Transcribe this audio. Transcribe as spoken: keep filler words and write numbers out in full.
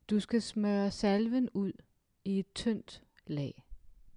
Du skal smøre salven ud i et tyndt lag.